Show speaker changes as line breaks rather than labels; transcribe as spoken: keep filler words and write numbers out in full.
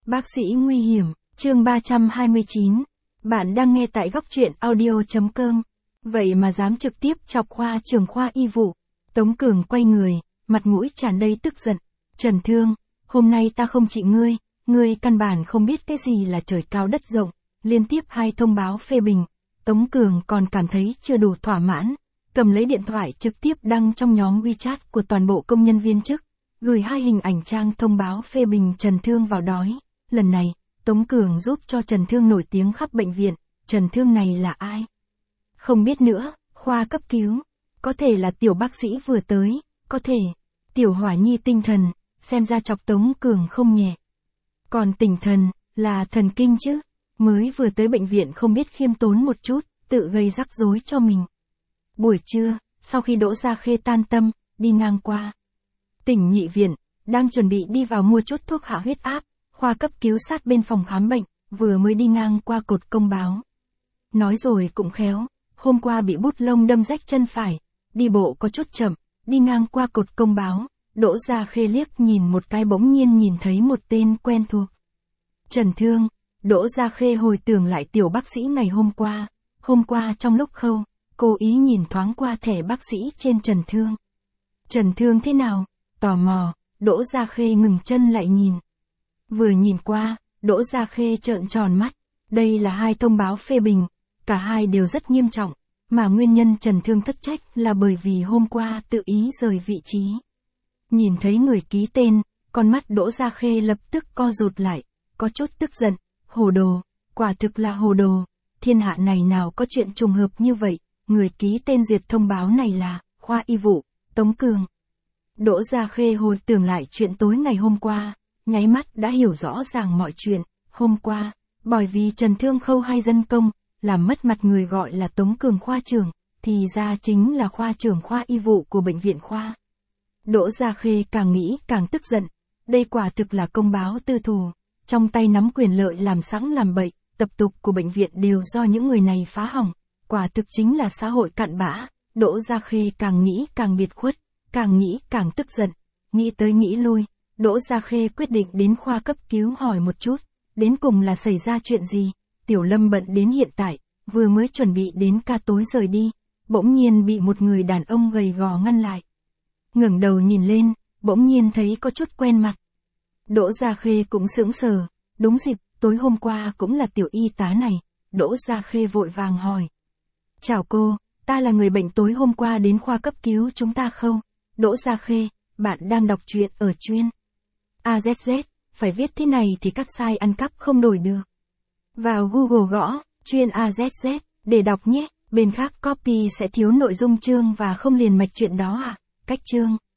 Bác sĩ nguy hiểm, chương ba trăm hai mươi chín. Bạn đang nghe tại góc truyện audio chấm com. Vậy mà dám trực tiếp chọc khoa trưởng khoa y vụ. Tống Cường quay người, mặt mũi tràn đầy tức giận. Trần Thương, hôm nay ta không trị ngươi, ngươi căn bản không biết cái gì là trời cao đất rộng. Liên tiếp hai thông báo phê bình. Tống Cường còn cảm thấy chưa đủ thỏa mãn. Cầm lấy điện thoại trực tiếp đăng trong nhóm WeChat của toàn bộ công nhân viên chức. Gửi hai hình ảnh trang thông báo phê bình Trần Thương vào đói. Lần này, Tống Cường giúp cho Trần Thương nổi tiếng khắp bệnh viện. Trần Thương này là ai? Không biết nữa, khoa cấp cứu. Có thể là tiểu bác sĩ vừa tới, có thể. Tiểu hỏa nhi tinh thần, xem ra chọc Tống Cường không nhẹ. Còn tinh thần, là thần kinh chứ. Mới vừa tới bệnh viện không biết khiêm tốn một chút, tự gây rắc rối cho mình. Buổi trưa, sau khi Đỗ Gia Khê tan tâm, đi ngang qua Tỉnh Nhị Viện, đang chuẩn bị đi vào mua chút thuốc hạ huyết áp, khoa cấp cứu sát bên phòng khám bệnh, vừa mới đi ngang qua cột công báo. Nói rồi cũng khéo, hôm qua bị bút lông đâm rách chân phải, đi bộ có chút chậm, đi ngang qua cột công báo, Đỗ Gia Khê liếc nhìn một cái bỗng nhiên nhìn thấy một tên quen thuộc. Trần Thương, Đỗ Gia Khê hồi tưởng lại tiểu bác sĩ ngày hôm qua, hôm qua trong lúc khâu, cố ý nhìn thoáng qua thẻ bác sĩ trên Trần Thương. Trần Thương thế nào? Tò mò, Đỗ Gia Khê ngừng chân lại nhìn. Vừa nhìn qua, Đỗ Gia Khê trợn tròn mắt. Đây là hai thông báo phê bình, cả hai đều rất nghiêm trọng, mà nguyên nhân Trần Thương thất trách là bởi vì hôm qua tự ý rời vị trí. Nhìn thấy người ký tên, con mắt Đỗ Gia Khê lập tức co rụt lại, có chút tức giận, hồ đồ, quả thực là hồ đồ, thiên hạ này nào có chuyện trùng hợp như vậy, người ký tên duyệt thông báo này là khoa y vụ, Tống Cường. Đỗ Gia Khê hồi tưởng lại chuyện tối ngày hôm qua, nháy mắt đã hiểu rõ ràng mọi chuyện. Hôm qua, bởi vì Trần Thương khâu hai dân công, làm mất mặt người gọi là Tống Cường khoa trưởng, thì ra chính là khoa trưởng khoa y vụ của bệnh viện khoa. Đỗ Gia Khê càng nghĩ càng tức giận, đây quả thực là công báo tư thù, trong tay nắm quyền lợi làm sẵn làm bậy, tập tục của bệnh viện đều do những người này phá hỏng, quả thực chính là xã hội cặn bã. Đỗ Gia Khê càng nghĩ càng biệt khuất, càng nghĩ càng tức giận, nghĩ tới nghĩ lui, Đỗ Gia Khê quyết định đến khoa cấp cứu hỏi một chút, đến cùng là xảy ra chuyện gì. Tiểu Lâm bận đến hiện tại, vừa mới chuẩn bị đến ca tối rời đi, bỗng nhiên bị một người đàn ông gầy gò ngăn lại. Ngẩng đầu nhìn lên, bỗng nhiên thấy có chút quen mặt. Đỗ Gia Khê cũng sững sờ, đúng dịp, tối hôm qua cũng là tiểu y tá này. Đỗ Gia Khê vội vàng hỏi. Chào cô, ta là người bệnh tối hôm qua đến khoa cấp cứu chúng ta không? Đỗ Gia Khê, bạn đang đọc truyện ở chuyên a zét zét, phải viết thế này thì các site ăn cắp không đổi được. Vào Google gõ, chuyên a zét zét, để đọc nhé, bên khác copy sẽ thiếu nội dung chương và không liền mạch chuyện đó à, cách chương.